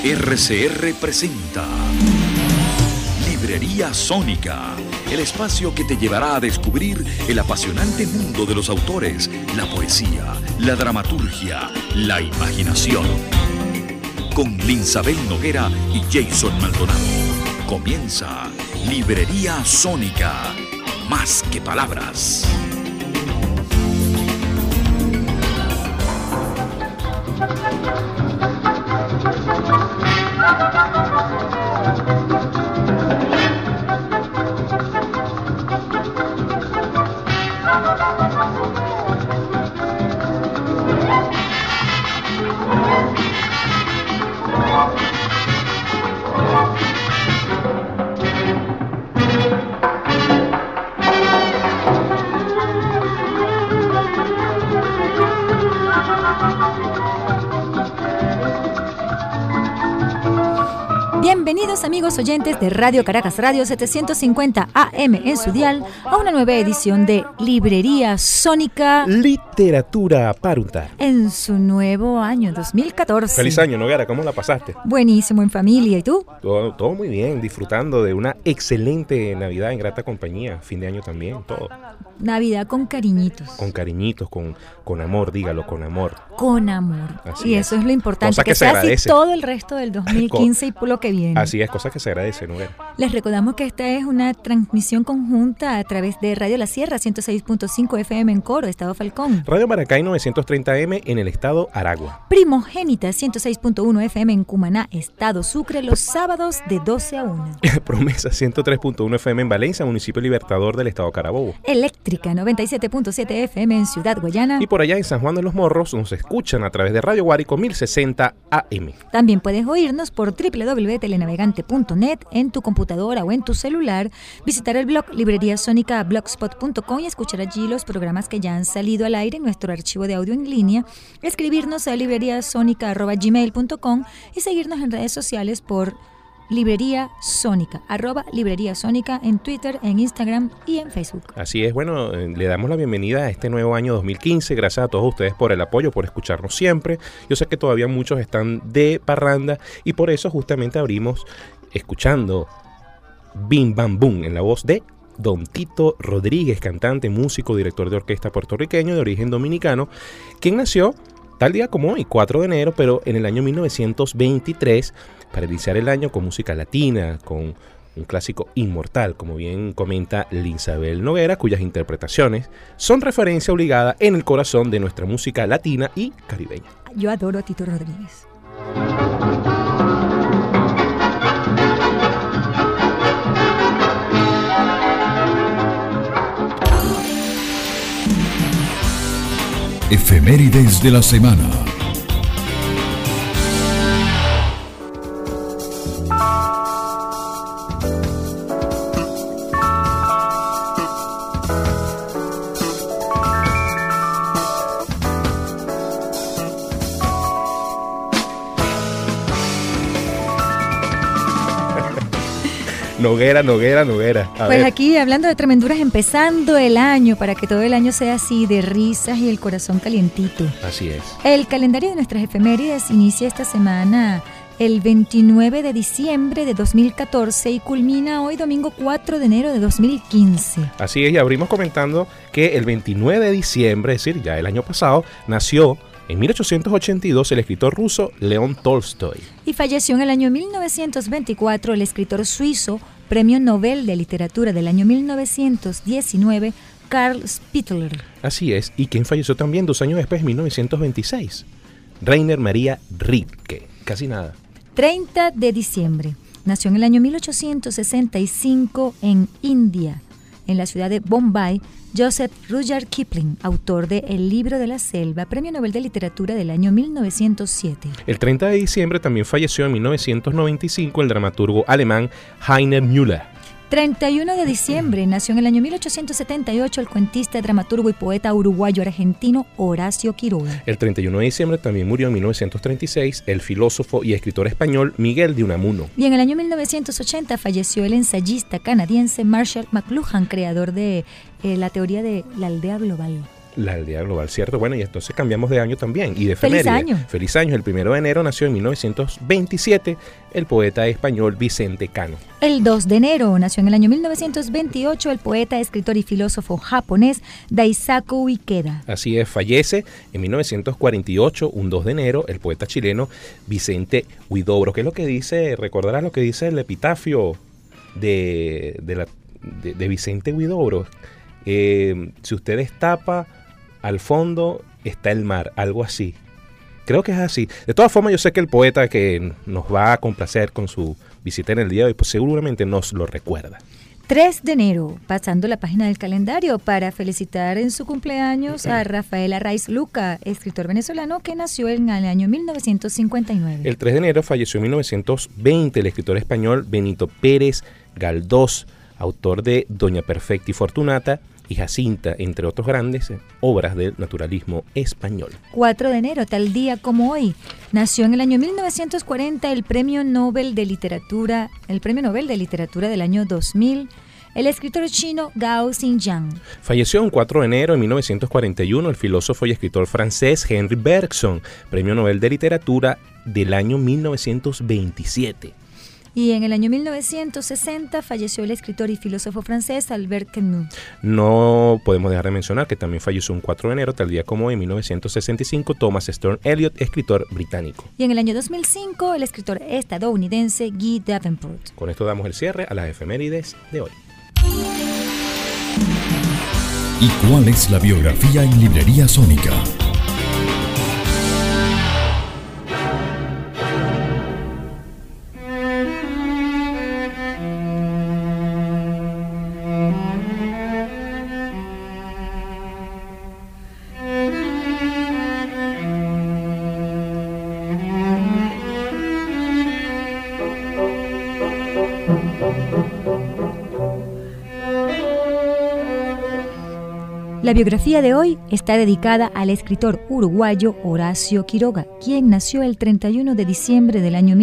RCR presenta Librería Sónica, el espacio que te llevará a descubrir el apasionante mundo de los autores, la poesía, la dramaturgia, la imaginación. Con Linsabel Noguera y Jason Maldonado. Comienza Librería Sónica, más que palabras. Bienvenidos amigos oyentes de Radio Caracas Radio 750 AM en su dial a una nueva edición de Librería Sónica Literatura para untar en su nuevo año 2014. Feliz año, Noguera, ¿cómo la pasaste? Buenísimo, en familia, ¿y tú? Todo muy bien, disfrutando de una excelente Navidad en grata compañía, fin de año también, todo. Navidad con cariñitos. Con cariñitos, con amor, dígalo, con amor. Con amor. Así y es. eso es lo importante, Cosa que que se sea así agradece. todo el resto del 2015 y por lo que viene. Así es, cosas que se agradecen, Noguera. Les recordamos que esta es una transmisión conjunta a través de Radio La Sierra 106.5 FM en Coro, Estado Falcón. Radio Maracay 930M en el estado Aragua. Primogénita 106.1 FM en Cumaná, Estado Sucre, los sábados de 12 a 1. Promesa 103.1 FM en Valencia, municipio Libertador del estado Carabobo. Eléctrica 97.7 FM en Ciudad Guayana. Y por allá en San Juan de los Morros nos escuchan a través de Radio Guárico 1060 AM. También puedes oírnos por www.telenavegante.net en tu computadora o en tu celular, visitar el blog libreriasónica.blogspot.com y escuchar allí los programas que ya han salido al aire en nuestro archivo de audio en línea, escribirnos a libreriasónica@gmail.com y seguirnos en redes sociales por Librería Sónica, @Librería Sónica en Twitter, en Instagram y en Facebook. Así es, bueno, le damos la bienvenida a este nuevo año 2015, gracias a todos ustedes por el apoyo, por escucharnos siempre. Yo sé que todavía muchos están de parranda y por eso justamente abrimos escuchando Bim Bam Boom en la voz de Don Tito Rodríguez, cantante, músico, director de orquesta puertorriqueño de origen dominicano, quien nació tal día como hoy, 4 de enero, pero en el año 1923, para iniciar el año con música latina, con un clásico inmortal, como bien comenta Linsabel Noguera, cuyas interpretaciones son referencia obligada en el corazón de nuestra música latina y caribeña. Yo adoro a Tito Rodríguez. Efemérides de la semana. Noguera. Pues aquí hablando de tremenduras, empezando el año para que todo el año sea así de risas y el corazón calientito. Así es. El calendario de nuestras efemérides inicia esta semana el 29 de diciembre de 2014 y culmina hoy domingo 4 de enero de 2015. Así es, y abrimos comentando que el 29 de diciembre, es decir, ya el año pasado, nació en 1882 el escritor ruso León Tolstoy. Y falleció en el año 1924 el escritor suizo, Premio Nobel de Literatura del año 1919, Carl Spittler. Así es, y quien falleció también 2 años después, en 1926, Rainer Maria Rilke, casi nada. 30 de diciembre, nació en el año 1865 en India, en la ciudad de Bombay, Joseph Rudyard Kipling, autor de El libro de la selva, Premio Nobel de Literatura del año 1907. El 30 de diciembre también falleció en 1995 el dramaturgo alemán Heiner Müller. 31 de diciembre nació en el año 1878 el cuentista, dramaturgo y poeta uruguayo-argentino Horacio Quiroga. El 31 de diciembre también murió en 1936 el filósofo y escritor español Miguel de Unamuno. Y en el año 1980 falleció el ensayista canadiense Marshall McLuhan, creador de la teoría de la aldea global. La aldea global, cierto. Bueno, y entonces cambiamos de año también. Y de efeméride. ¡Feliz año! ¡Feliz año! El 1 de enero nació en 1927 el poeta español Vicente Cano. El 2 de enero nació en el año 1928 el poeta, escritor y filósofo japonés Daisaku Ikeda. Así es, fallece en 1948, un 2 de enero, el poeta chileno Vicente Huidobro. ¿Qué es lo que dice? Recordarás lo que dice el epitafio de Vicente Huidobro. Si usted destapa, al fondo está el mar, algo así. Creo que es así. De todas formas, yo sé que el poeta que nos va a complacer con su visita en el día de hoy, pues seguramente nos lo recuerda. 3 de enero, pasando la página del calendario para felicitar en su cumpleaños a Rafael Arraiz Luca, escritor venezolano que nació en el año 1959. El 3 de enero falleció en 1920 el escritor español Benito Pérez Galdós, autor de Doña Perfecta y Fortunata y Jacinta, entre otros grandes obras del naturalismo español. 4 de enero, tal día como hoy, nació en el año 1940 el Premio Nobel de Literatura del año 2000, el escritor chino Gao Xinjiang. Falleció un 4 de enero de 1941 el filósofo y escritor francés Henri Bergson, Premio Nobel de Literatura del año 1927. Y en el año 1960 falleció el escritor y filósofo francés Albert Camus. No podemos dejar de mencionar que también falleció un 4 de enero, tal día como hoy, en 1965, Thomas Stern Eliot, escritor británico. Y en el año 2005, el escritor estadounidense Guy Davenport. Con esto damos el cierre a las efemérides de hoy. ¿Y cuál es la biografía en Librería Sónica? La biografía de hoy está dedicada al escritor uruguayo Horacio Quiroga, quien nació el 31 de diciembre del año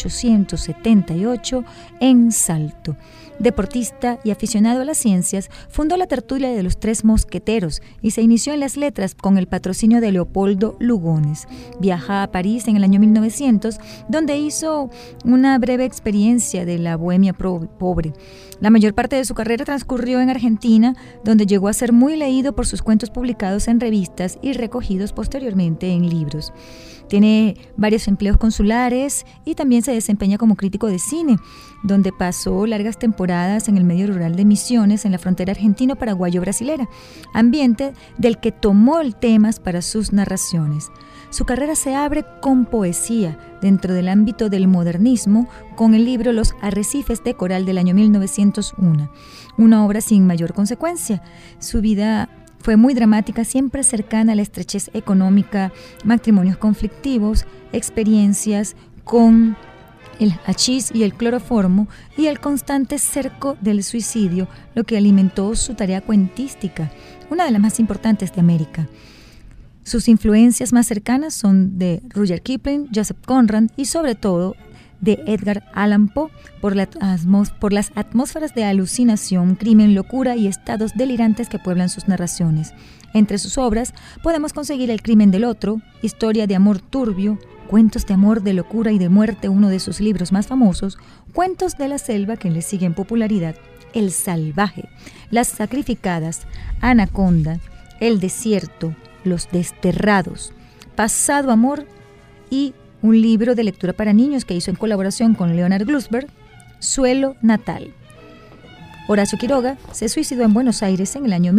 1878 en Salto. Deportista y aficionado a las ciencias, fundó la tertulia de los Tres Mosqueteros y se inició en las letras con el patrocinio de Leopoldo Lugones. Viaja a París en el año 1900, donde hizo una breve experiencia de la bohemia pobre. La mayor parte de su carrera transcurrió en Argentina, donde llegó a ser muy leído por sus cuentos publicados en revistas y recogidos posteriormente en libros. Tiene varios empleos consulares y también se desempeña como crítico de cine, donde pasó largas temporadas en el medio rural de Misiones, en la frontera argentino-paraguayo-brasilera, ambiente del que tomó temas para sus narraciones. Su carrera se abre con poesía dentro del ámbito del modernismo con el libro Los Arrecifes de Coral del año 1901, una obra sin mayor consecuencia. Su vida fue muy dramática, siempre cercana a la estrechez económica, matrimonios conflictivos, experiencias con el hachís y el cloroformo y el constante cerco del suicidio, lo que alimentó su tarea cuentística, una de las más importantes de América. Sus influencias más cercanas son de Rudyard Kipling, Joseph Conrad y sobre todo de Edgar Allan Poe por las atmósferas de alucinación, crimen, locura y estados delirantes que pueblan sus narraciones. Entre sus obras podemos conseguir El crimen del otro, Historia de amor turbio, Cuentos de amor, de locura y de muerte, uno de sus libros más famosos, Cuentos de la selva, que le sigue en popularidad, El salvaje, Las sacrificadas, Anaconda, El desierto, Los desterrados, Pasado amor y un libro de lectura para niños que hizo en colaboración con Leonard Glusberg, Suelo natal. Horacio Quiroga se suicidó en Buenos Aires en el año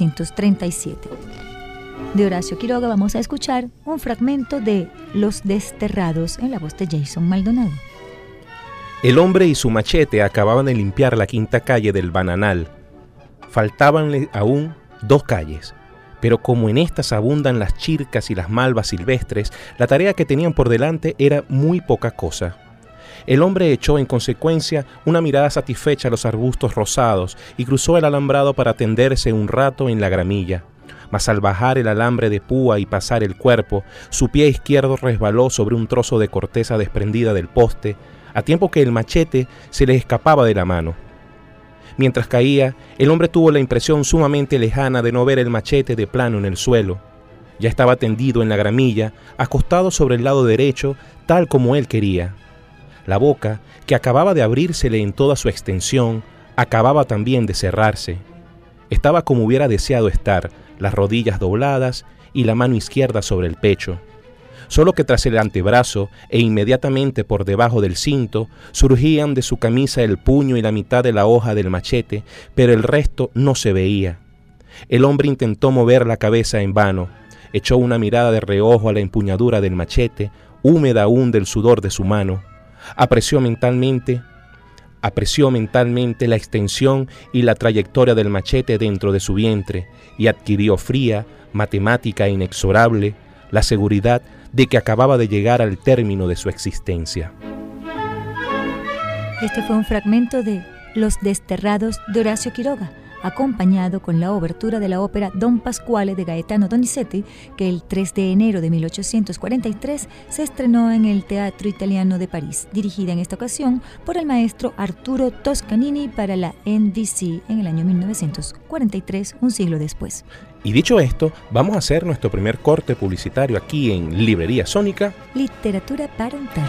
1937. De Horacio Quiroga vamos a escuchar un fragmento de Los desterrados en la voz de Jason Maldonado. El hombre y su machete acababan de limpiar la quinta calle del Bananal. Faltábanle aún 2 calles. Pero como en estas abundan las chircas y las malvas silvestres, la tarea que tenían por delante era muy poca cosa. El hombre echó en consecuencia una mirada satisfecha a los arbustos rosados y cruzó el alambrado para tenderse un rato en la gramilla. Mas al bajar el alambre de púa y pasar el cuerpo, su pie izquierdo resbaló sobre un trozo de corteza desprendida del poste, a tiempo que el machete se le escapaba de la mano. Mientras caía, el hombre tuvo la impresión sumamente lejana de no ver el machete de plano en el suelo. Ya estaba tendido en la gramilla, acostado sobre el lado derecho, tal como él quería. La boca, que acababa de abrírsele en toda su extensión, acababa también de cerrarse. Estaba como hubiera deseado estar, las rodillas dobladas y la mano izquierda sobre el pecho. Solo que tras el antebrazo e inmediatamente por debajo del cinto surgían de su camisa el puño y la mitad de la hoja del machete, pero el resto no se veía. El hombre intentó mover la cabeza en vano, echó una mirada de reojo a la empuñadura del machete, húmeda aún del sudor de su mano, apreció mentalmente la extensión y la trayectoria del machete dentro de su vientre y adquirió fría, matemática e inexorable la seguridad de que acababa de llegar al término de su existencia. Este fue un fragmento de Los Desterrados de Horacio Quiroga, acompañado con la obertura de la ópera Don Pasquale de Gaetano Donizetti, que el 3 de enero de 1843 se estrenó en el Teatro Italiano de París, dirigida en esta ocasión por el maestro Arturo Toscanini para la NBC en el año 1943, un siglo después. Y dicho esto, vamos a hacer nuestro primer corte publicitario aquí en Librería Sónica. Literatura para untar.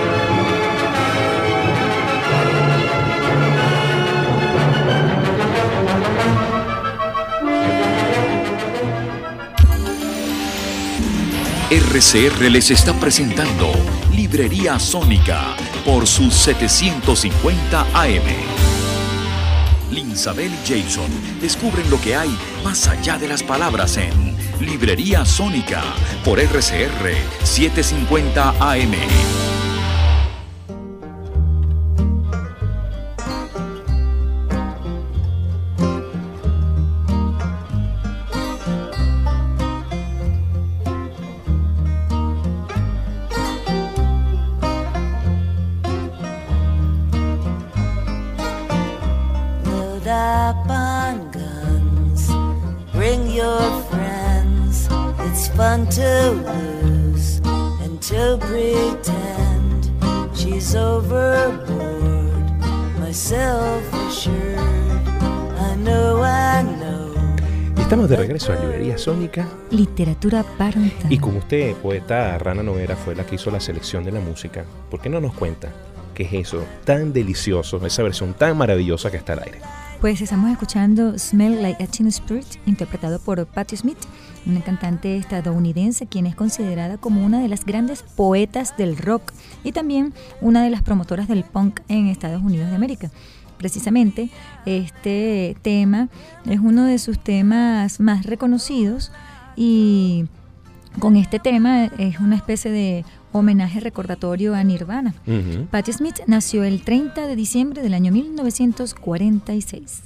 RCR les está presentando Librería Sónica por sus 750 AM. Linsabel y Jason descubren lo que hay más allá de las palabras en Librería Sónica por RCR 750 AM. To lose and to pretend she's overboard, myself assured, I know. Estamos de regreso a Librería Sónica. Literatura para untar. Y como usted, poeta Rana Noguera, fue la que hizo la selección de la música, ¿por qué no nos cuenta qué es eso tan delicioso, esa versión tan maravillosa que está al aire? Pues estamos escuchando Smell Like a Teen Spirit, interpretado por Patti Smith, una cantante estadounidense quien es considerada como una de las grandes poetas del rock y también una de las promotoras del punk en Estados Unidos de América. Precisamente este tema es uno de sus temas más reconocidos y con este tema es una especie de homenaje recordatorio a Nirvana. Patti Smith nació el 30 de diciembre del año 1946.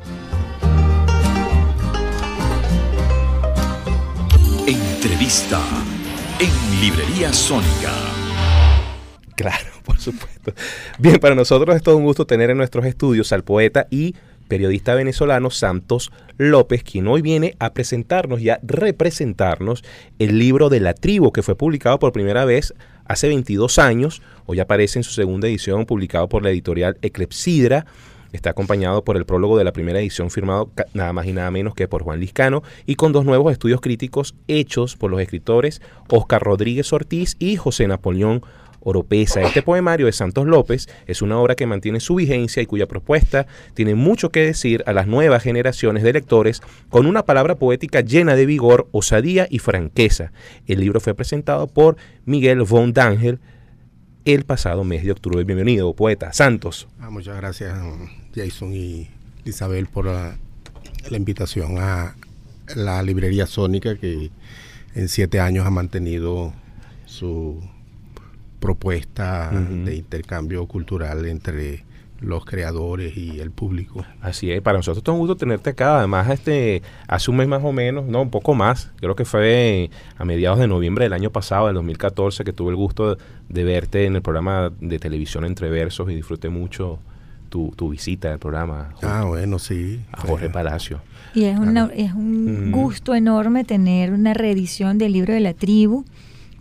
Entrevista en Librería Sónica. Claro, por supuesto. Bien, para nosotros es todo un gusto tener en nuestros estudios al poeta y periodista venezolano Santos López, quien hoy viene a presentarnos y a representarnos el libro de La Tribu, que fue publicado por primera vez hace 22 años. Hoy aparece en su segunda edición, publicado por la editorial Eclepsidra. Está acompañado por el prólogo de la primera edición, firmado nada más y nada menos que por Juan Liscano, y con 2 nuevos estudios críticos hechos por los escritores Óscar Rodríguez Ortiz y José Napoleón Oropesa. Este poemario de Santos López es una obra que mantiene su vigencia y cuya propuesta tiene mucho que decir a las nuevas generaciones de lectores, con una palabra poética llena de vigor, osadía y franqueza. El libro fue presentado por Miguel von D'Angel el pasado mes de octubre. Bienvenido, poeta Santos. Muchas gracias, Jason y Isabel, por la invitación a la Librería Sónica, que en 7 años ha mantenido su propuesta de intercambio cultural entre los creadores y el público. Así es, para nosotros es un gusto tenerte acá. Además, hace un mes más o menos, no, un poco más, creo que fue a mediados de noviembre del año pasado, del 2014, que tuve el gusto de verte en el programa de televisión Entre Versos y disfruté mucho tu visita al programa. Bueno, sí. A Jorge Palacio. Y es un gusto enorme tener una reedición del libro de La Tribu,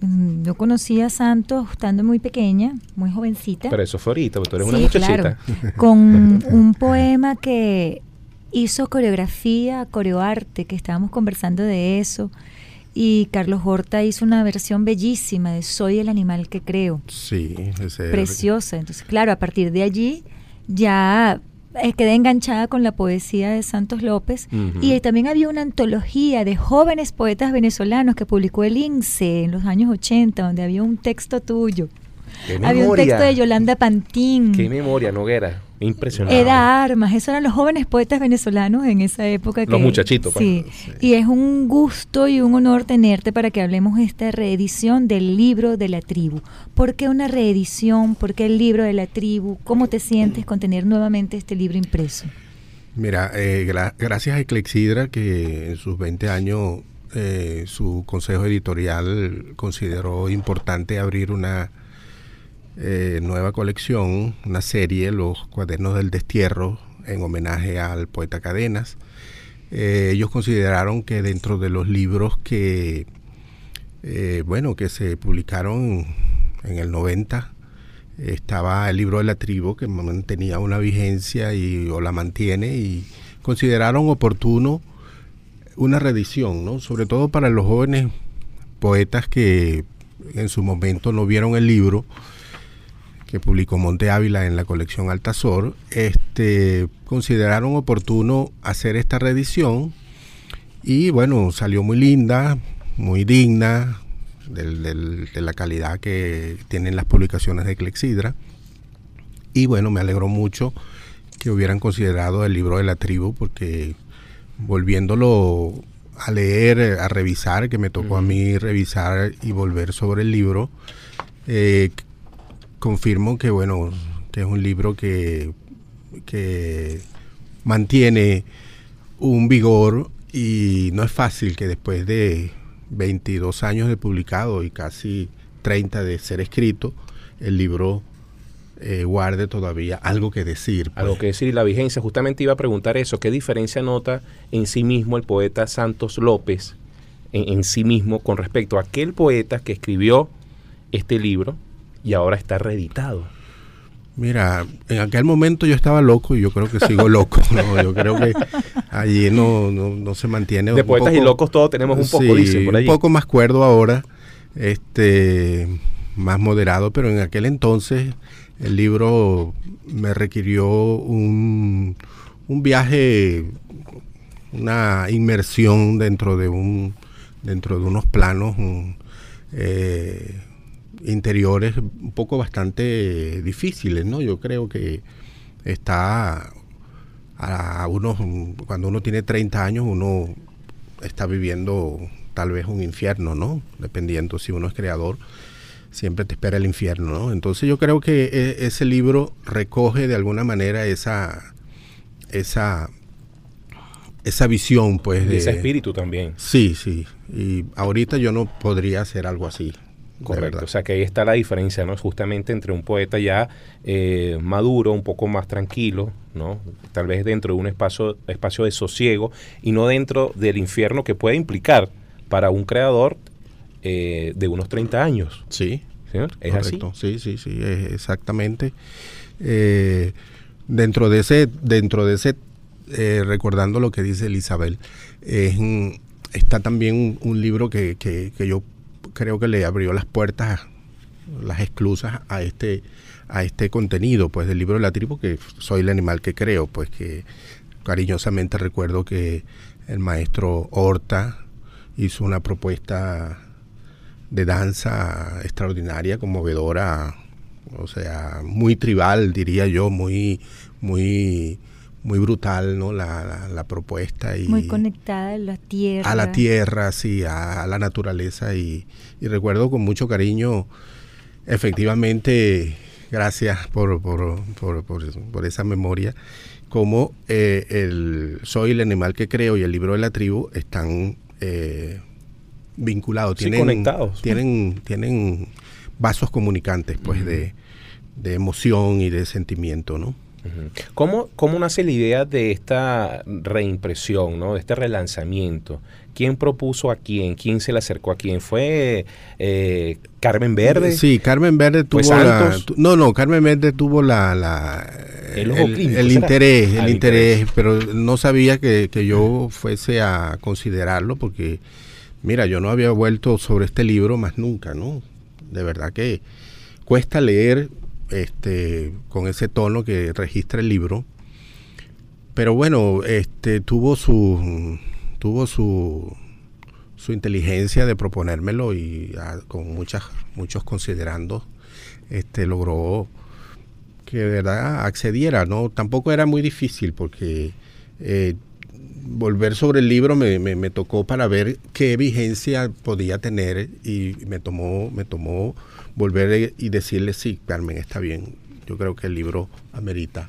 Yo conocí a Santos estando muy pequeña, muy jovencita. Pero eso fue ahorita, porque tú eres Sí, una muchachita. claro, con un poema que hizo coreografía, coreoarte, que estábamos conversando de eso. Y Carlos Horta hizo una versión bellísima de Soy el animal que creo. Sí, Preciosa. Entonces, claro, a partir de allí ya quedé enganchada con la poesía de Santos López. Y también había una antología de jóvenes poetas venezolanos que publicó el INSE en los años 80, donde había un texto tuyo. Había un texto de Yolanda Pantín. Qué memoria, Noguera. Impresionante. Eda Armas, esos eran los jóvenes poetas venezolanos en esa época. Los muchachitos, pues. Sí, y es un gusto y un honor tenerte para que hablemos de esta reedición del libro de la tribu. ¿Por qué una reedición? ¿Por qué el libro de la tribu? ¿Cómo te sientes con tener nuevamente este libro impreso? Mira, gracias a Clexidra, que en sus 20 años su consejo editorial consideró importante abrir una nueva colección, una serie, Los Cuadernos del Destierro, en homenaje al poeta Cadenas. Ellos consideraron que dentro de los libros que se publicaron en el 90, estaba el libro de la tribu, que mantenía una vigencia o la mantiene, y consideraron oportuno una reedición, ¿no? Sobre todo para los jóvenes poetas que en su momento no vieron el libro que publicó Monte Ávila en la colección Altazor. Consideraron oportuno hacer esta reedición, y bueno, salió muy linda, muy digna de la calidad que tienen las publicaciones de Clexidra. Y bueno, me alegró mucho que hubieran considerado el libro de la tribu, porque volviéndolo a leer, a revisar, que me tocó a mí revisar y volver sobre el libro, confirmo que bueno, que es un libro que mantiene un vigor, y no es fácil que después de 22 años de publicado y casi 30 de ser escrito, el libro guarde todavía algo que decir. Pues. Algo que decir, y la vigencia. Justamente iba a preguntar eso, ¿qué diferencia nota en sí mismo el poeta Santos López en sí mismo con respecto a aquel poeta que escribió este libro y ahora está reeditado? Mira, en aquel momento yo estaba loco, y yo creo que sigo loco, ¿no? Yo creo que allí no se mantiene. De poetas y locos todos tenemos un poco, dicen por allí. Un poco más cuerdo ahora, más moderado, pero en aquel entonces el libro me requirió un viaje, una inmersión dentro de unos planos interiores un poco bastante difíciles, ¿no? Yo creo que cuando uno tiene 30 años, uno está viviendo tal vez un infierno, ¿no? Dependiendo, si uno es creador, siempre te espera el infierno, ¿no? Entonces yo creo que ese libro recoge de alguna manera esa visión, pues. Ese espíritu también. Sí, sí. Y ahorita yo no podría hacer algo así. Correcto, o sea que ahí está la diferencia, ¿no? Justamente entre un poeta ya maduro, un poco más tranquilo, ¿no? Tal vez dentro de un espacio de sosiego, y no dentro del infierno que puede implicar para un creador de unos 30 años. Sí. ¿Sí? ¿Es correcto. así? Sí, exactamente. Dentro de ese recordando lo que dice Elizabeth, está también un libro que yo creo que le abrió las puertas, las esclusas a este contenido, pues, del libro de la tribu, que Soy el animal que creo, pues, que cariñosamente recuerdo que el maestro Horta hizo una propuesta de danza extraordinaria, conmovedora, o sea, muy tribal, diría yo, muy brutal, ¿no? La propuesta. Y muy conectada a la tierra. A la tierra, sí, a la naturaleza. Y recuerdo con mucho cariño, efectivamente, gracias por esa memoria, cómo Soy el animal que creo y el libro de la tribu están vinculados. Sí, conectados. Tienen vasos comunicantes, pues, de emoción y de sentimiento, ¿no? ¿Cómo nace la idea de esta reimpresión, ¿no? De este relanzamiento? ¿Quién propuso a quién? ¿Quién se le acercó a quién? ¿Fue Carmen Verde? Sí, Carmen Verde tuvo Carmen Verde tuvo el interés, pero no sabía que yo fuese a considerarlo porque, mira, yo no había vuelto sobre este libro más nunca, ¿no? De verdad que cuesta leer con ese tono que registra el libro, pero bueno, tuvo su inteligencia de proponérmelo y con muchos considerandos logró que de verdad accediera, ¿no? Tampoco era muy difícil porque volver sobre el libro me tocó para ver qué vigencia podía tener y me tomó volver y decirle, sí, Carmen, está bien, yo creo que el libro amerita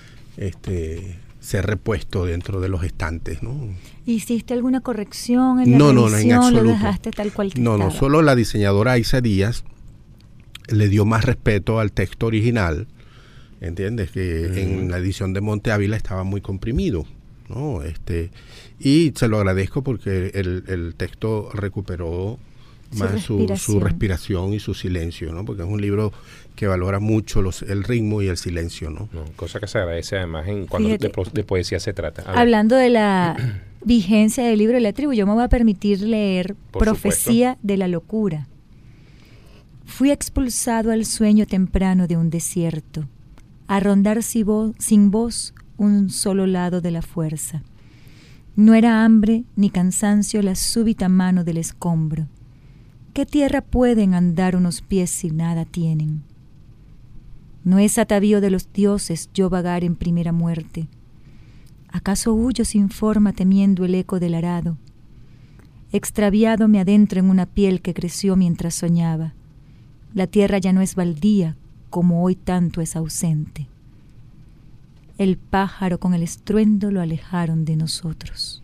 ser repuesto dentro de los estantes, ¿no? ¿Hiciste alguna corrección en la revisión? En absoluto. ¿Lo dejaste tal cual que estaba? No, solo la diseñadora Aiza Díaz le dio más respeto al texto original, ¿entiendes? Que en la edición de Monte Ávila estaba muy comprimido, ¿no? Y se lo agradezco porque el texto recuperó más su respiración y su silencio, ¿no? Porque es un libro que valora mucho el ritmo y el silencio, ¿no? Cosa que se agradece además cuando de poesía se trata. Hablando de la vigencia del libro de la tribu, yo me voy a permitir leer Profecía de la locura. Fui expulsado al sueño temprano de un desierto, a rondar sin voz un solo lado de la fuerza. No era hambre ni cansancio la súbita mano del escombro. ¿Qué tierra pueden andar unos pies si nada tienen? No es atavío de los dioses yo vagar en primera muerte. ¿Acaso huyo sin forma temiendo el eco del arado? Extraviado me adentro en una piel que creció mientras soñaba. La tierra ya no es baldía como hoy tanto es ausente. El pájaro con el estruendo lo alejaron de nosotros.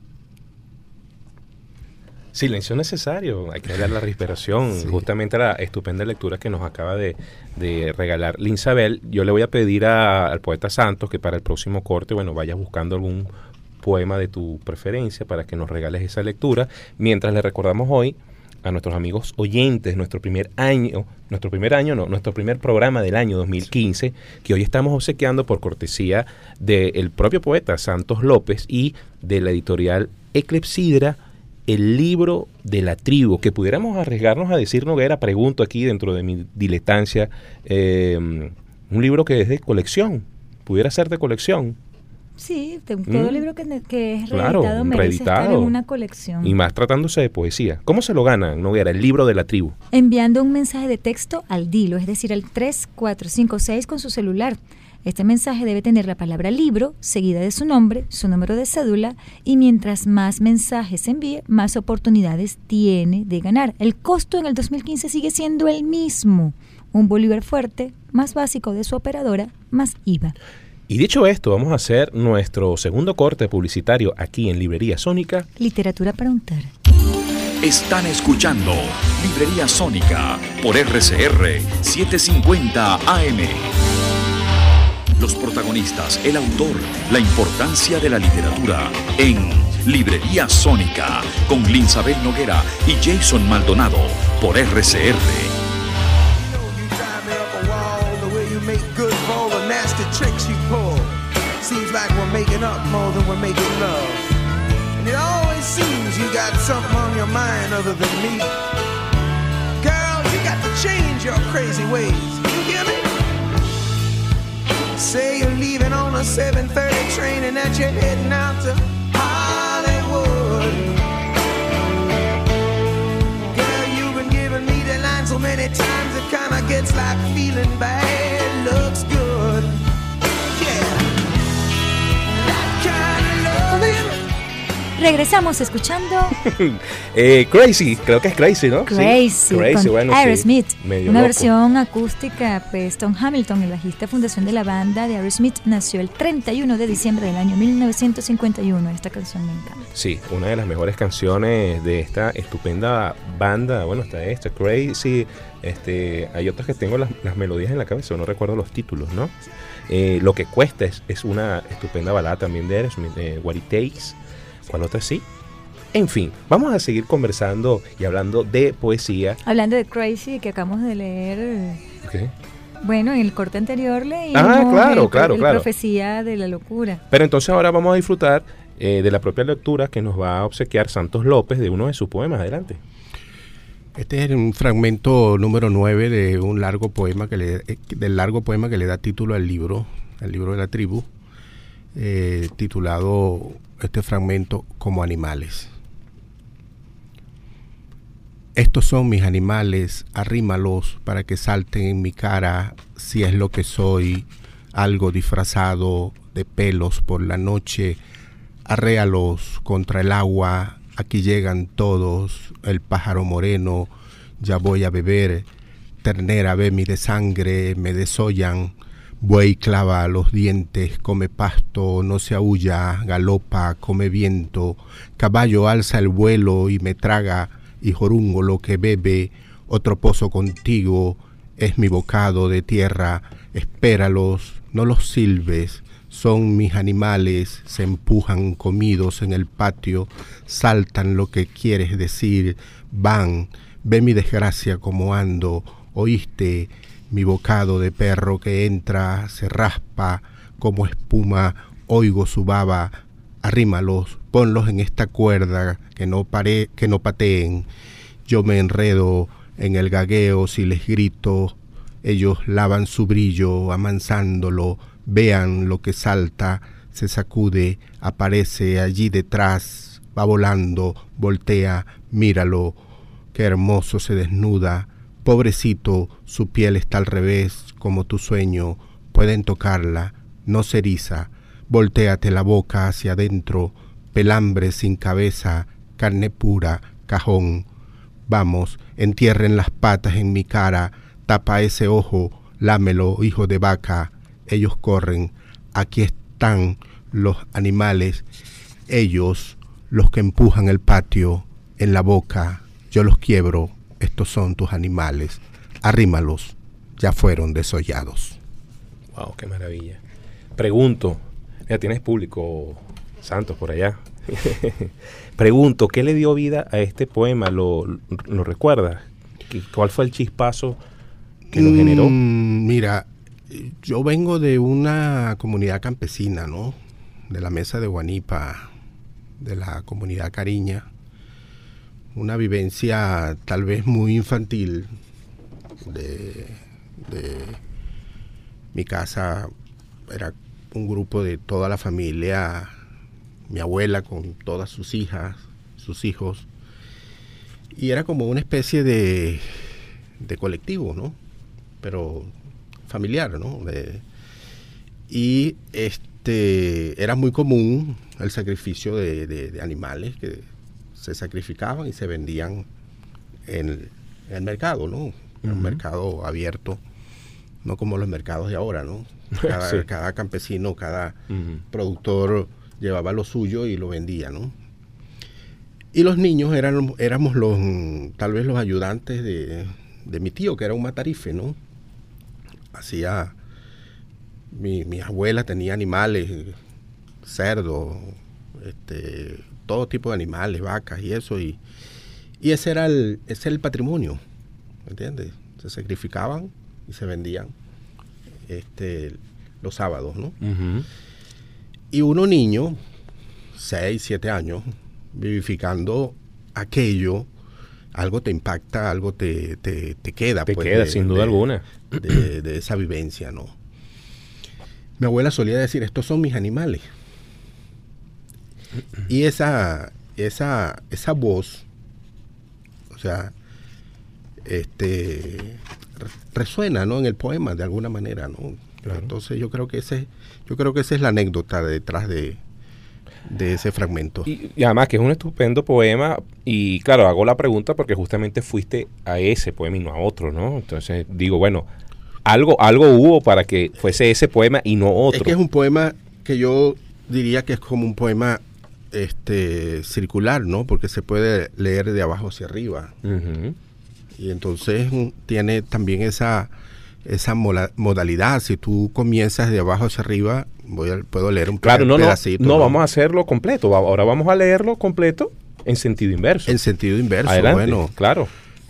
Silencio necesario, hay que dar la respiración. Sí. Justamente la estupenda lectura que nos acaba de regalar Linsabel. Yo le voy a pedir al poeta Santos que para el próximo corte, vayas buscando algún poema de tu preferencia para que nos regales esa lectura. Mientras le recordamos hoy a nuestros amigos oyentes, nuestro primer programa del año 2015, que hoy estamos obsequiando por cortesía del propio poeta Santos López y de la editorial Eclepsidra, el libro de la tribu, que pudiéramos arriesgarnos a decir, Noguera, pregunto aquí dentro de mi diletancia, un libro que es de colección, pudiera ser de colección. Sí, todo libro que es reeditado merece estar en una colección. Y más tratándose de poesía. ¿Cómo se lo ganan, Noguera, el libro de la tribu? Enviando un mensaje de texto al DILO, es decir, al 3456 con su celular. Este mensaje debe tener la palabra libro, seguida de su nombre, su número de cédula, y mientras más mensajes envíe, más oportunidades tiene de ganar. El costo en el 2015 sigue siendo el mismo. Un bolívar fuerte, más básico de su operadora, más IVA. Y dicho esto, vamos a hacer nuestro segundo corte publicitario aquí en Librería Sónica. Literatura para untar. Están escuchando Librería Sónica por RCR 750 AM. Los protagonistas, el autor, la importancia de la literatura en Librería Sónica con Linsabel Noguera y Jason Maldonado por RCR. Seems like we're making up more than we're making love. And it always seems you got something on your mind other than me. Girl, you got to change your crazy ways. You hear me? Say you're leaving on a 7:30 train and that you're heading out to Hollywood. Girl, you've been giving me the line so many times it kinda gets like feeling bad looks good. regresamos escuchando Crazy, creo que es Crazy, ¿no? Crazy, Sí. Crazy, con bueno, Aerosmith, sí, medio una loco. versión acústica. Pues Tom Hamilton, el bajista fundación de la banda de Aerosmith, nació el 31 de diciembre del año 1951. Esta canción me encanta. Sí, una de las mejores canciones de esta estupenda banda. Bueno, está esta, Crazy. Hay otras que tengo las melodías en la cabeza, no recuerdo los títulos, ¿no? Lo que cuesta es una estupenda balada también de Aerosmith, What It Takes. ¿Cuál otra sí? En fin, vamos a seguir conversando y hablando de poesía. Hablando de Crazy, que acabamos de leer. ¿Qué? Bueno, en el corte anterior leímos claro. Profecía de la locura. Pero entonces ahora vamos a disfrutar de la propia lectura que nos va a obsequiar Santos López de uno de sus poemas. Adelante. Este es un fragmento número 9 de un largo poema del largo poema que le da título al libro de la tribu, titulado este fragmento Como animales. Estos son mis animales, arrímalos para que salten en mi cara, si es lo que soy, algo disfrazado de pelos por la noche, arréalos contra el agua, aquí llegan todos, el pájaro moreno, ya voy a beber, ternera ve mi de sangre, me desollan, buey clava los dientes, come pasto, no se aúlla, galopa, come viento, caballo alza el vuelo y me traga, y jorungo lo que bebe, otro pozo contigo, es mi bocado de tierra, espéralos, no los silbes, son mis animales, se empujan comidos en el patio, saltan lo que quieres decir, van, ve mi desgracia como ando, oíste mi bocado de perro que entra, se raspa como espuma, oigo su baba, arrímalos, ponlos en esta cuerda, que no pateen, yo me enredo en el gagueo si les grito, ellos lavan su brillo amansándolo, vean lo que salta, se sacude, aparece allí detrás, va volando, voltea, míralo, qué hermoso se desnuda, pobrecito, su piel está al revés, como tu sueño, pueden tocarla, no se eriza, voltéate la boca hacia adentro, pelambre sin cabeza, carne pura, cajón, vamos, entierren las patas en mi cara, tapa ese ojo, lámelo, hijo de vaca, ellos corren, aquí están los animales, ellos, los que empujan el patio, en la boca, yo los quiebro, estos son tus animales, arrímalos, ya fueron desollados. Wow, qué maravilla. Pregunto, ya tienes público, Santos, por allá. Pregunto, ¿qué le dio vida a este poema? ¿Lo recuerdas? ¿Cuál fue el chispazo que lo generó? Mira, yo vengo de una comunidad campesina, ¿no? De la Mesa de Guanipa, de la comunidad Cariña. Una vivencia tal vez muy infantil de mi casa. Era un grupo de toda la familia, mi abuela con todas sus hijas, sus hijos, y era como una especie de colectivo, ¿no? Pero familiar, ¿no? Y era muy común el sacrificio de animales que se sacrificaban y se vendían en el mercado, ¿no? En un mercado abierto, no como los mercados de ahora, ¿no? Cada campesino, cada productor llevaba lo suyo y lo vendía, ¿no? Y los niños éramos tal vez los ayudantes de mi tío, que era un matarife, ¿no? Mi abuela tenía animales, cerdos, todo tipo de animales, vacas y eso, y ese era el patrimonio, ¿entiendes? Se sacrificaban y se vendían los sábados, ¿no? Uh-huh. Y uno niño, 6, 7 años, vivificando aquello, algo te impacta, algo te queda. Te queda, sin duda alguna. De esa vivencia, ¿no? Mi abuela solía decir, estos son mis animales. Y esa voz, o sea, resuena, ¿no? En el poema de alguna manera, ¿no? Claro. Entonces yo creo que esa es la anécdota detrás de de ese fragmento. Y además que es un estupendo poema y claro, hago la pregunta porque justamente fuiste a ese poema y no a otro, ¿no? Entonces digo, bueno, algo hubo para que fuese ese poema y no otro. Es que es un poema que yo diría que es como un poema circular, ¿no? Porque se puede leer de abajo hacia arriba. Uh-huh. Y entonces tiene también esa modalidad. Si tú comienzas de abajo hacia arriba, puedo leer un pedacito. No, vamos a hacerlo completo. Ahora vamos a leerlo completo en sentido inverso. En sentido inverso, adelante, bueno. Claro.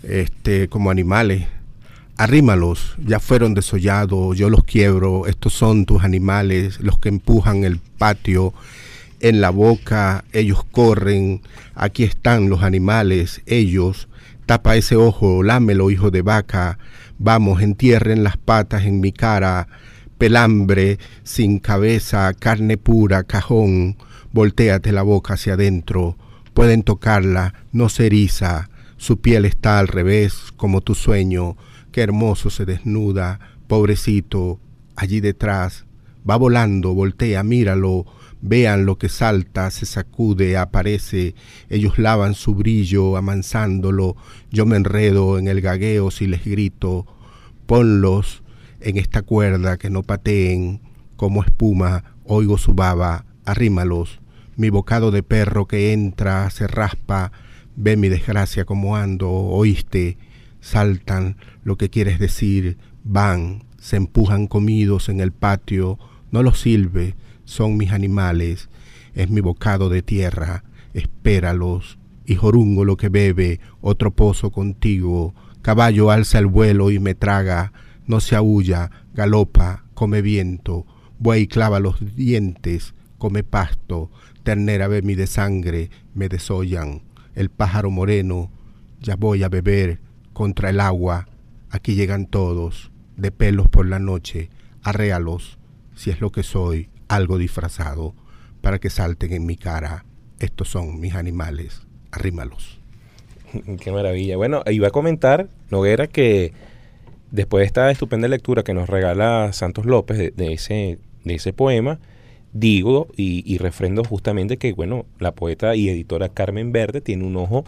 Como animales. Arrímalos, ya fueron desollados, yo los quiebro, estos son tus animales, los que empujan el patio, en la boca ellos corren, aquí están los animales, ellos, tapa ese ojo, lámelo, hijo de vaca, vamos, entierren las patas en mi cara, pelambre, sin cabeza, carne pura, cajón, voltéate la boca hacia adentro, pueden tocarla, no se eriza, su piel está al revés, como tu sueño, qué hermoso se desnuda, pobrecito, allí detrás, va volando, voltea, míralo, vean lo que salta, se sacude, aparece, ellos lavan su brillo, amansándolo, yo me enredo en el gagueo si les grito, ponlos en esta cuerda que no pateen, como espuma, oigo su baba, arrímalos, mi bocado de perro que entra, se raspa, ve mi desgracia como ando, oíste, saltan lo que quieres decir, van, se empujan comidos en el patio, no los silbe, son mis animales, es mi bocado de tierra, espéralos, y jorungo lo que bebe, otro pozo contigo, caballo alza el vuelo y me traga, no se aúlla, galopa, come viento, buey clava los dientes, come pasto, ternera ve mi de sangre, me desollan, el pájaro moreno, ya voy a beber, contra el agua, aquí llegan todos, de pelos por la noche, arréalos, si es lo que soy, algo disfrazado, para que salten en mi cara, estos son mis animales, arrímalos. Qué maravilla. Bueno, iba a comentar, Noguera, que después de esta estupenda lectura que nos regala Santos López de ese poema, digo y refrendo justamente que, bueno, la poeta y editora Carmen Verde tiene un ojo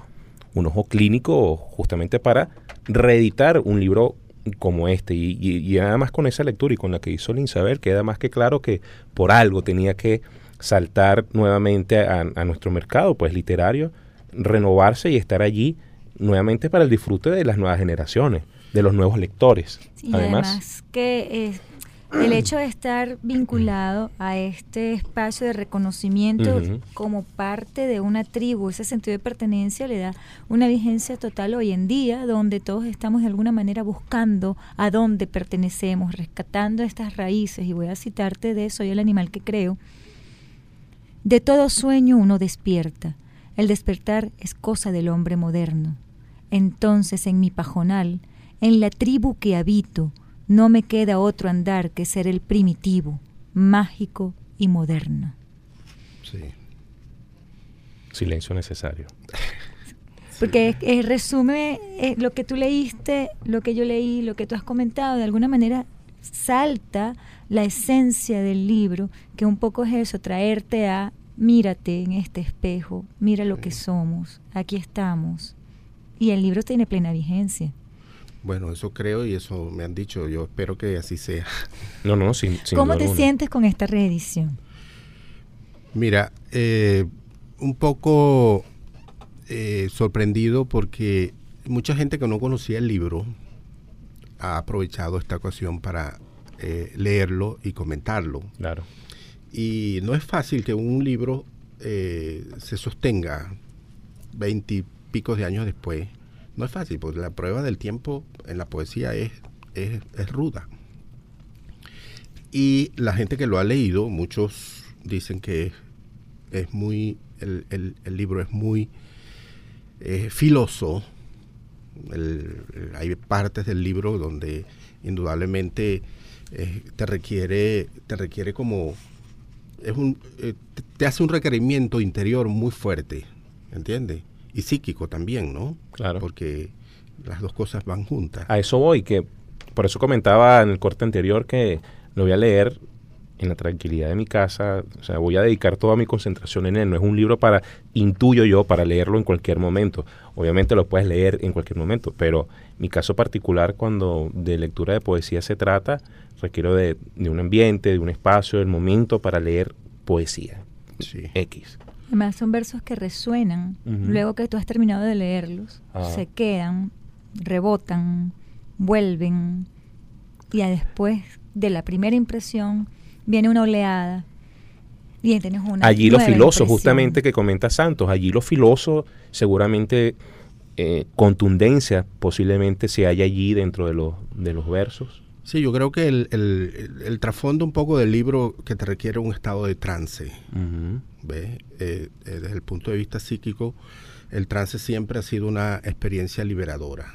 clínico justamente para reeditar un libro como este y además con esa lectura y con la que hizo Linsabel queda más que claro que por algo tenía que saltar nuevamente a nuestro mercado pues literario, renovarse y estar allí nuevamente para el disfrute de las nuevas generaciones, de los nuevos lectores. Sí, además que el hecho de estar vinculado a este espacio de reconocimiento como parte de una tribu, ese sentido de pertenencia le da una vigencia total hoy en día, donde todos estamos de alguna manera buscando a dónde pertenecemos, rescatando estas raíces. Y voy a citarte de Soy el animal que creo. De todo sueño uno despierta. El despertar es cosa del hombre moderno. Entonces en mi pajonal, en la tribu que habito, no me queda otro andar que ser el primitivo, mágico y moderno. Sí. Silencio necesario. Porque resume lo que tú leíste, lo que yo leí, lo que tú has comentado, de alguna manera salta la esencia del libro, que un poco es eso, traerte a mírate en este espejo, mira lo que somos, aquí estamos. Y el libro tiene plena vigencia. Bueno, eso creo y eso me han dicho. Yo espero que así sea. No, sin ¿Cómo duda te alguna. sientes con esta reedición? Mira, un poco sorprendido porque mucha gente que no conocía el libro ha aprovechado esta ocasión para leerlo y comentarlo. Claro. Y no es fácil que un libro se sostenga 20 y pico de años después. No es fácil, porque la prueba del tiempo en la poesía es ruda. Y la gente que lo ha leído, muchos dicen que es muy, el libro es muy filoso. Hay partes del libro donde indudablemente te requiere como, te hace un requerimiento interior muy fuerte, ¿entiendes? Y psíquico también, ¿no? Claro. Porque las dos cosas van juntas. A eso voy, que por eso comentaba en el corte anterior que lo voy a leer en la tranquilidad de mi casa. O sea, voy a dedicar toda mi concentración en él. No es un libro intuyo yo, para leerlo en cualquier momento. Obviamente lo puedes leer en cualquier momento, pero mi caso particular, cuando de lectura de poesía se trata, requiero de un ambiente, de un espacio, del momento para leer poesía. Sí. X. Además son versos que resuenan. Luego que tú has terminado de leerlos, se quedan, rebotan, vuelven, y ya después de la primera impresión viene una oleada y tienes una allí lo nueva filoso, impresión. justamente, que comenta Santos, allí lo filoso, seguramente contundencia posiblemente se halla allí dentro de los versos. Sí, yo creo que el trasfondo un poco del libro que te requiere un estado de trance. ¿Ves? Desde el punto de vista psíquico, el trance siempre ha sido una experiencia liberadora.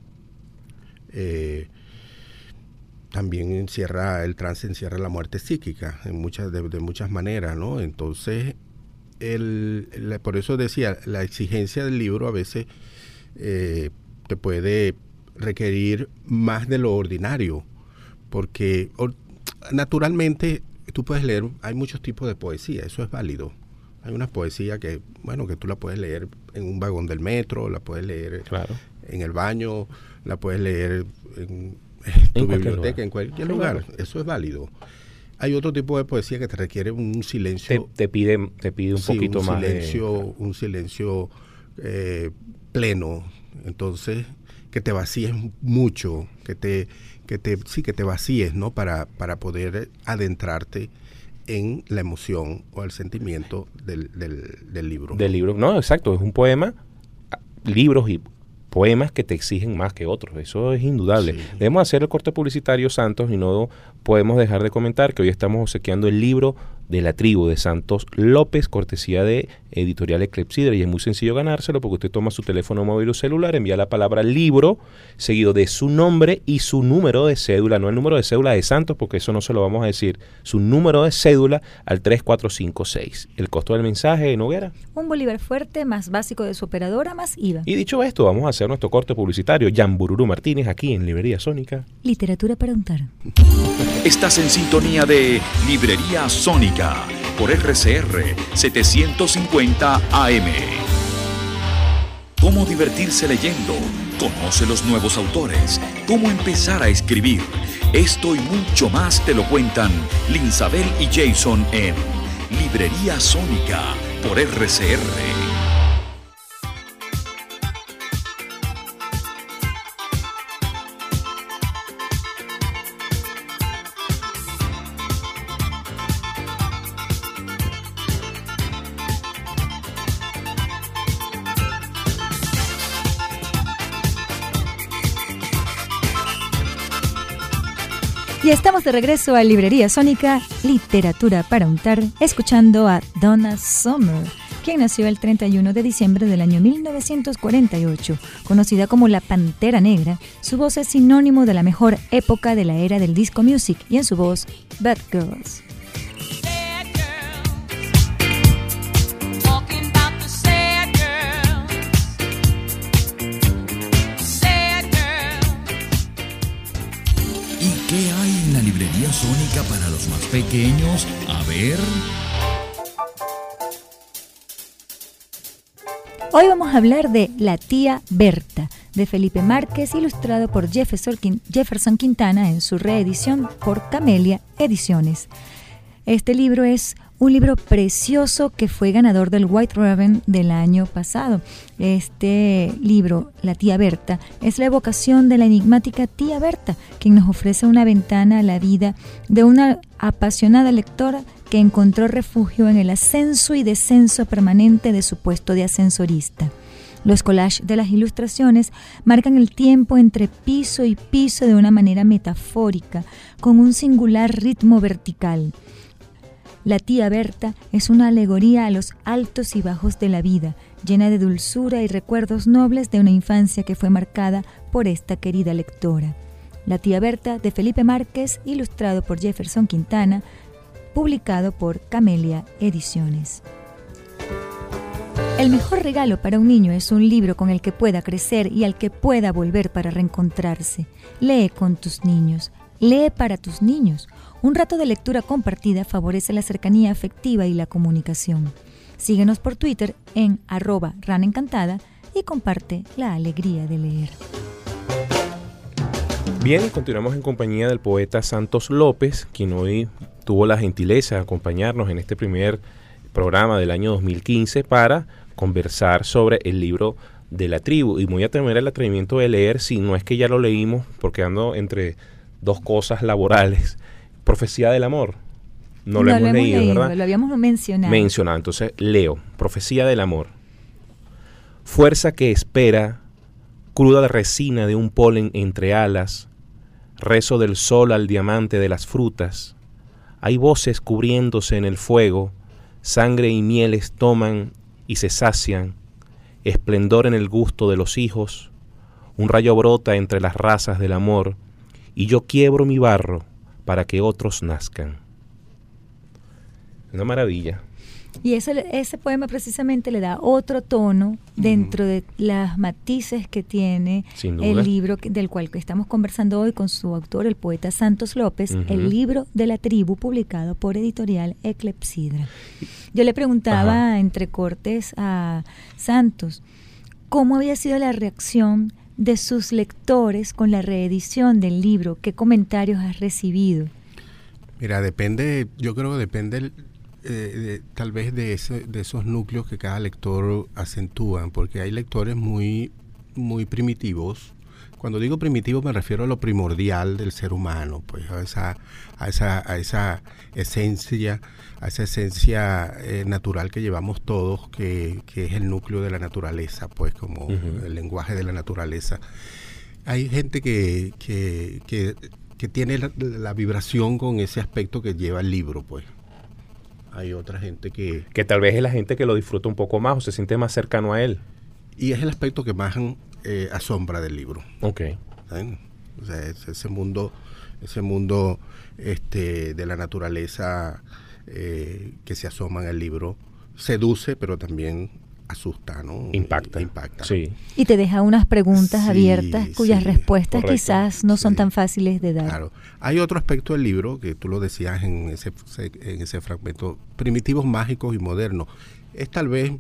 También el trance encierra la muerte psíquica de muchas maneras, ¿no? Entonces, por eso decía, la exigencia del libro a veces te puede requerir más de lo ordinario, porque naturalmente tú puedes leer, hay muchos tipos de poesía, eso es válido. Hay una poesía que tú la puedes leer en un vagón del metro, la puedes leer en el baño, la puedes leer en tu biblioteca, en cualquier lugar. Eso es válido. Hay otro tipo de poesía que te requiere un silencio. Te pide un poquito más. Un silencio pleno. Entonces, que te vacíes mucho, que te vacíes, ¿no? Para poder adentrarte en la emoción o el sentimiento del libro. Del libro, no, exacto, es un poema, libros y poemas que te exigen más que otros, eso es indudable. Sí. Debemos hacer el corte publicitario, Santos, y no podemos dejar de comentar que hoy estamos obsequiando el libro de La Tribu de Santos López, cortesía de Editorial Eclepsidra, y es muy sencillo ganárselo porque usted toma su teléfono móvil o celular, envía la palabra libro, seguido de su nombre y su número de cédula, no el número de cédula de Santos, porque eso no se lo vamos a decir, su número de cédula al 3456. El costo del mensaje, Noguera. Un bolívar fuerte más básico de su operadora más IVA. Y dicho esto, vamos a hacer nuestro corte publicitario. Yambururu Martínez, aquí en Librería Sónica. Literatura para untar. Estás en sintonía de Librería Sónica por RCR 750 AM. ¿Cómo divertirse leyendo? Conoce los nuevos autores. ¿Cómo empezar a escribir? Esto y mucho más te lo cuentan Linsabel y Jason en Librería Sónica por RCR. Y estamos de regreso a Librería Sónica, Literatura para untar, escuchando a Donna Summer, quien nació el 31 de diciembre del año 1948. Conocida como la Pantera Negra, su voz es sinónimo de la mejor época de la era del disco music, y en su voz, Bad Girls. ¿Qué hay en la Librería Sónica para los más pequeños? A ver. Hoy vamos a hablar de La Tía Berta, de Felipe Márquez, ilustrado por Jefferson Quintana en su reedición por Camelia Ediciones. Este libro es un libro precioso que fue ganador del White Raven del año pasado. Este libro, La Tía Berta, es la evocación de la enigmática Tía Berta, quien nos ofrece una ventana a la vida de una apasionada lectora que encontró refugio en el ascenso y descenso permanente de su puesto de ascensorista. Los collages de las ilustraciones marcan el tiempo entre piso y piso de una manera metafórica, con un singular ritmo vertical. La Tía Berta es una alegoría a los altos y bajos de la vida, llena de dulzura y recuerdos nobles de una infancia que fue marcada por esta querida lectora. La Tía Berta, de Felipe Márquez, ilustrado por Jefferson Quintana, publicado por Camelia Ediciones. El mejor regalo para un niño es un libro con el que pueda crecer y al que pueda volver para reencontrarse. Lee con tus niños. Lee para tus niños. Un rato de lectura compartida favorece la cercanía afectiva y la comunicación. Síguenos por Twitter en @ranencantada y comparte la alegría de leer. Bien, y continuamos en compañía del poeta Santos López, quien hoy tuvo la gentileza de acompañarnos en este primer programa del año 2015 para conversar sobre el libro de la tribu. Y me voy a tener el atrevimiento de leer, si no es que ya lo leímos, porque ando entre dos cosas laborales. Profecía del amor. No lo hemos leído, ¿verdad? Lo habíamos mencionado. Entonces leo. Profecía del amor. Fuerza que espera, cruda resina de un polen entre alas, rezo del sol al diamante de las frutas. Hay voces cubriéndose en el fuego, sangre y mieles toman y se sacian, esplendor en el gusto de los hijos, un rayo brota entre las razas del amor, y yo quiebro mi barro para que otros nazcan. Una maravilla. Y ese poema precisamente le da otro tono dentro de las matices que tiene el libro del cual estamos conversando hoy con su autor, el poeta Santos López, el libro de la tribu, publicado por editorial Eclepsidra. Yo le preguntaba entre cortes a Santos cómo había sido la reacción de sus lectores con la reedición del libro, qué comentarios has recibido. Mira, yo creo que depende tal vez de esos núcleos que cada lector acentúa, porque hay lectores muy, muy primitivos. Cuando digo primitivo me refiero a lo primordial del ser humano, pues a esa esencia natural que llevamos todos, que es el núcleo de la naturaleza, pues como el lenguaje de la naturaleza. Hay gente que tiene la vibración con ese aspecto que lleva el libro, pues. Hay otra gente que tal vez es la gente que lo disfruta un poco más o se siente más cercano a él. Y es el aspecto que más asombra del libro. Okay. ¿Saben? O sea, ese mundo de la naturaleza que se asoma en el libro seduce, pero también asusta, ¿no? Impacta. Sí. Y te deja unas preguntas abiertas cuyas respuestas quizás no son tan fáciles de dar. Claro. Hay otro aspecto del libro que tú lo decías en ese fragmento, primitivos, mágicos y modernos. Es tal vez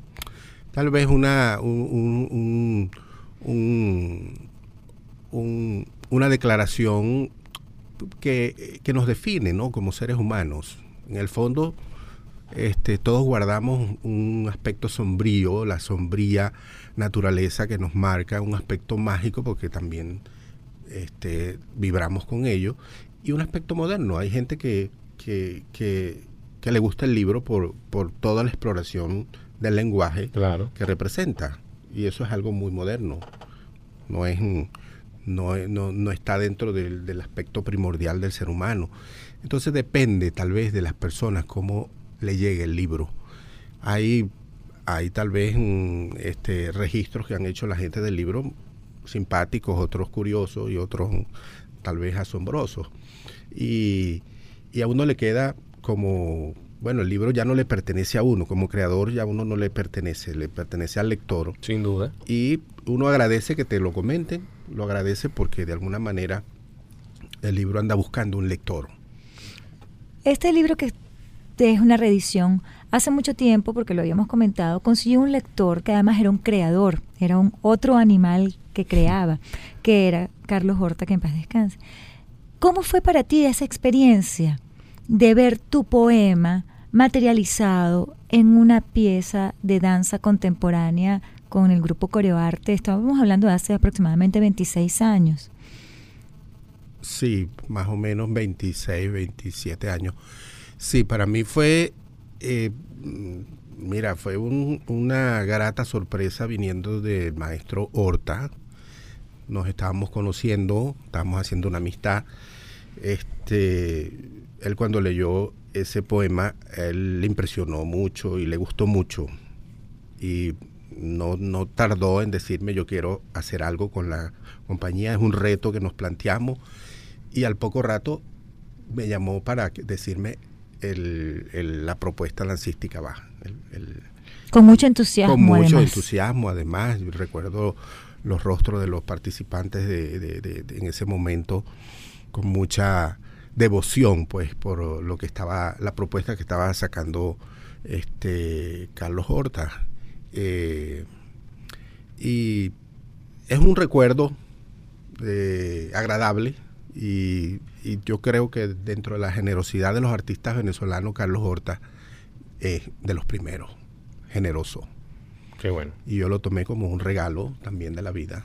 una declaración que nos define, ¿no? Como seres humanos. En el fondo, todos guardamos un aspecto sombrío, la sombría naturaleza que nos marca, un aspecto mágico porque también vibramos con ello, y un aspecto moderno. Hay gente que le gusta el libro por toda la exploración del lenguaje que representa, y eso es algo muy moderno. No está dentro del aspecto primordial del ser humano. Entonces depende tal vez de las personas cómo le llegue el libro. Hay tal vez registros que han hecho la gente del libro simpáticos, otros curiosos y otros tal vez asombrosos. Y a uno le queda como, bueno, el libro ya no le pertenece a uno, como creador ya uno no le pertenece al lector. Sin duda. Y uno agradece que te lo comenten, lo agradece porque de alguna manera el libro anda buscando un lector. Este libro que es una reedición, hace mucho tiempo, porque lo habíamos comentado, consiguió un lector que además era un creador, era un otro animal que creaba, que era Carlos Horta, que en paz descanse. ¿Cómo fue para ti esa experiencia de ver tu poema materializado en una pieza de danza contemporánea con el grupo Coreoarte? Estábamos hablando de hace aproximadamente 26 años. Sí, más o menos 26, 27 años. Sí, para mí fue, fue una grata sorpresa viniendo del maestro Horta. Nos estábamos conociendo, estábamos haciendo una amistad. Él cuando leyó ese poema, él le impresionó mucho y le gustó mucho. Y no tardó en decirme, yo quiero hacer algo con la compañía, es un reto que nos planteamos. Y al poco rato me llamó para decirme la propuesta lancística va. Con mucho entusiasmo. Con mucho además. entusiasmo, además. Yo recuerdo los rostros de los participantes en ese momento mucha devoción, pues, por lo que estaba, la propuesta que estaba sacando Carlos Horta. Y es un recuerdo agradable, y yo creo que dentro de la generosidad de los artistas venezolanos, Carlos Horta es de los primeros, generoso. Qué bueno. Y yo lo tomé como un regalo también de la vida.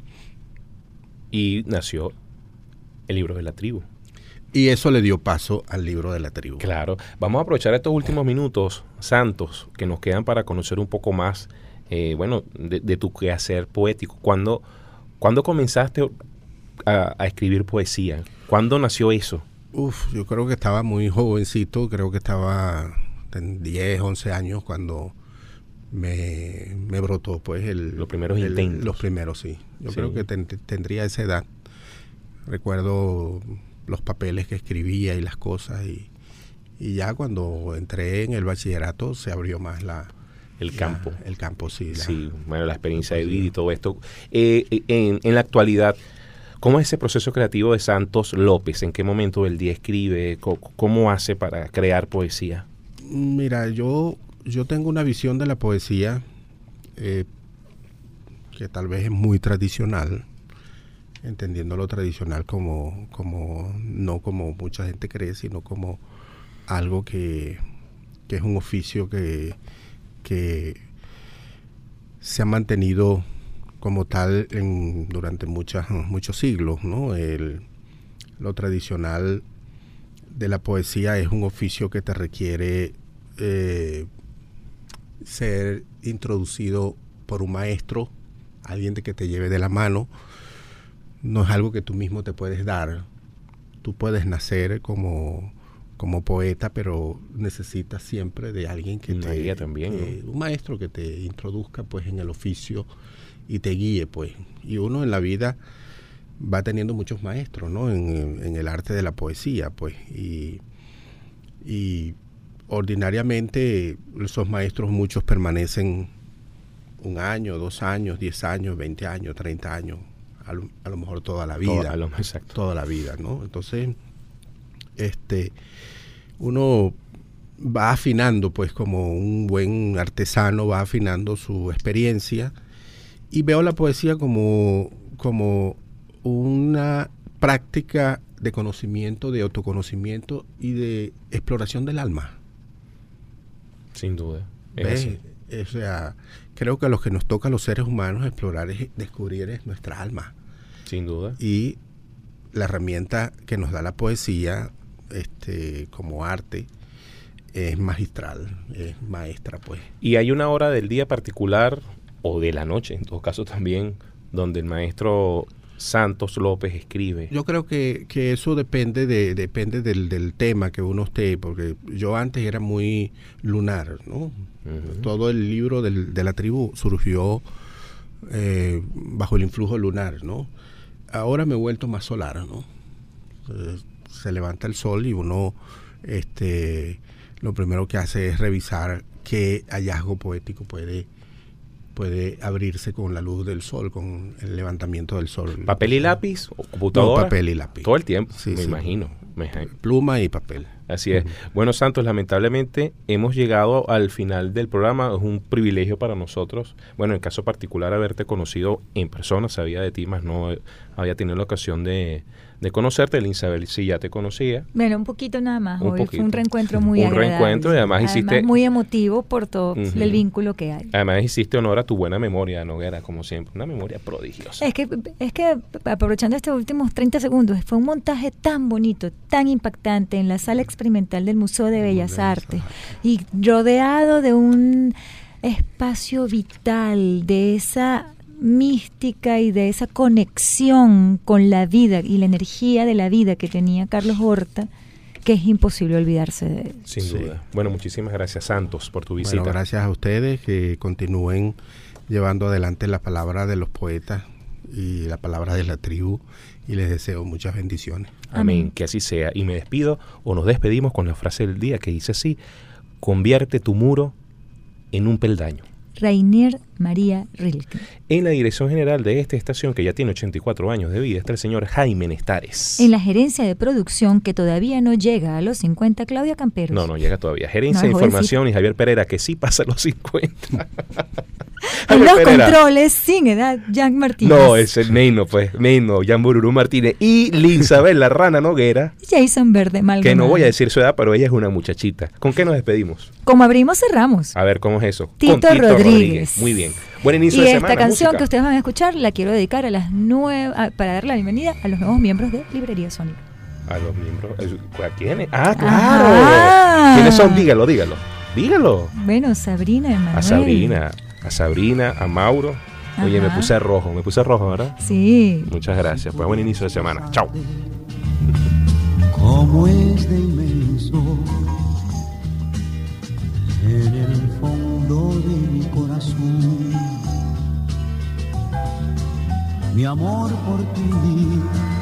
Y nació el libro de la tribu. Y eso le dio paso al libro de la tribu. Claro. Vamos a aprovechar estos últimos minutos, Santos, que nos quedan para conocer un poco más, de tu quehacer poético. ¿Cuándo comenzaste a escribir poesía? ¿Cuándo nació eso? Yo creo que estaba muy jovencito, creo que estaba en 10, 11 años cuando me brotó pues los primeros intentos. Los primeros, sí. Yo creo que tendría esa edad. Recuerdo los papeles que escribía y las cosas, y ya cuando entré en el bachillerato se abrió más el campo. El campo, sí. Bueno, la experiencia de vida y todo esto. En la actualidad, ¿cómo es ese proceso creativo de Santos López? ¿En qué momento del día escribe? ¿Cómo hace para crear poesía? Mira, yo tengo una visión de la poesía que tal vez es muy tradicional, entendiendo lo tradicional como no como mucha gente cree, sino como algo que es un oficio que se ha mantenido como tal durante muchos siglos, ¿no? Lo tradicional de la poesía es un oficio que te requiere ser introducido por un maestro, alguien que te lleve de la mano. No es algo que tú mismo te puedes dar. Tú puedes nacer como poeta, pero necesitas siempre de alguien que te guíe también, ¿no? Un maestro que te introduzca pues en el oficio y te guíe, pues. Y uno en la vida va teniendo muchos maestros, ¿no? En el arte de la poesía, pues. Y ordinariamente esos maestros, muchos permanecen 1 año, 2 años, 10 años, 20 años, 30 años, a lo mejor toda la vida. Exacto. Toda la vida, ¿no? Entonces, uno va afinando, pues, como un buen artesano va afinando su experiencia, y veo la poesía como una práctica de conocimiento, de autoconocimiento y de exploración del alma. Sin duda. O sea, creo que a los que nos toca a los seres humanos explorar es descubrir es nuestra alma. Sin duda. Y la herramienta que nos da la poesía, como arte, es magistral, es maestra, pues. ¿Y hay una hora del día particular, o de la noche, en todo caso también, donde el maestro Santos López escribe? Yo creo que eso depende del tema que uno esté, porque yo antes era muy lunar, ¿no? Uh-huh. Todo el libro de la tribu surgió bajo el influjo lunar, ¿no? Ahora me he vuelto más solar, ¿no? Se levanta el sol y uno lo primero que hace es revisar qué hallazgo poético puede abrirse con la luz del sol, con el levantamiento del sol. ¿Papel y lápiz o computadora? No, papel y lápiz. Todo el tiempo, sí, me imagino. Pluma y papel. Así es. Bueno, Santos, lamentablemente hemos llegado al final del programa. Es un privilegio para nosotros. Bueno, en caso particular, haberte conocido en persona. Sabía de ti, más no había tenido la ocasión de conocerte. Isabel sí ya te conocía. Bueno, un poquito nada más. Hoy fue un reencuentro muy agradable. Un reencuentro, y además hiciste... muy emotivo por todo el vínculo que hay. Además hiciste honor a tu buena memoria, Noguera, como siempre. Una memoria prodigiosa. Es que aprovechando estos últimos 30 segundos, fue un montaje tan bonito, tan impactante en la sala experimental del Museo de Bellas Artes, y rodeado de un espacio vital, de esa mística y de esa conexión con la vida y la energía de la vida que tenía Carlos Horta, que es imposible olvidarse de él. Sin duda. Bueno, muchísimas gracias, Santos, por tu visita. Bueno, gracias a ustedes, que continúen llevando adelante la palabra de los poetas y la palabra de la tribu, y les deseo muchas bendiciones. Amén, que así sea. Y me despido, o nos despedimos con la frase del día que dice así: convierte tu muro en un peldaño. Rainier María Rilke. En la dirección general de esta estación, que ya tiene 84 años de vida, está el señor Jaime Nestares. En la gerencia de producción, que todavía no llega a los 50, Claudia Camperos. No llega todavía. Gerencia No, de es información y Javier Pereira, que sí pasa los 50. En los Pereira. controles, sin edad, Jan Martínez. No, es el Meino, Jan Bururú Martínez. Y Linsabel, la rana Noguera, Jason Verde Maldonado. que no voy a decir su edad, pero ella es una muchachita. ¿Con qué nos despedimos? Como abrimos, cerramos. A ver, ¿cómo es eso? Tito Con Rodríguez. Muy bien. Buen inicio Y de esta semana. canción música. que ustedes van a escuchar la quiero dedicar a las para dar la bienvenida a los nuevos miembros de Librería Sónica. A los miembros. ¿A quiénes? Ah, claro. Ajá. ¿Quiénes son? Dígalo. Bueno, Sabrina, Emanuel. A Sabrina, a Mauro. Oye, Ajá. me puse rojo, ¿verdad? Sí. Muchas gracias. Pues buen inicio de semana. Chao. Como es de inmenso en el fondo de mi corazón, mi amor por ti.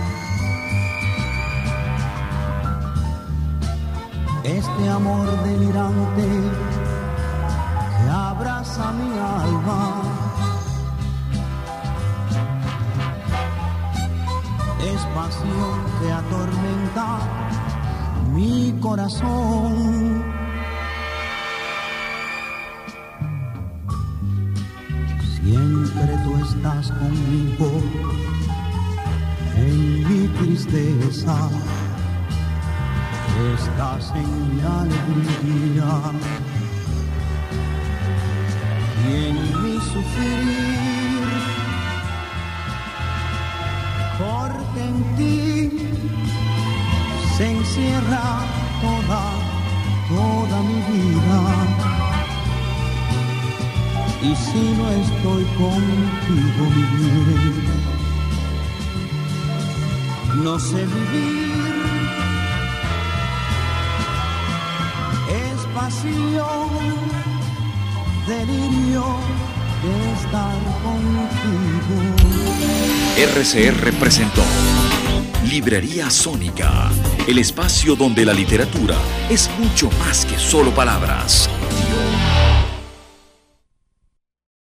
Este amor delirante que abraza mi alma es pasión que atormenta mi corazón. Siempre tú estás conmigo en mi tristeza, estás en mi alegría y en mi sufrir, porque en ti se encierra toda mi vida. Y si no estoy contigo, mi bien, no sé vivir. Es pasión, delirio de estar contigo. RCR presentó Librería Sónica, el espacio donde la literatura es mucho más que solo palabras.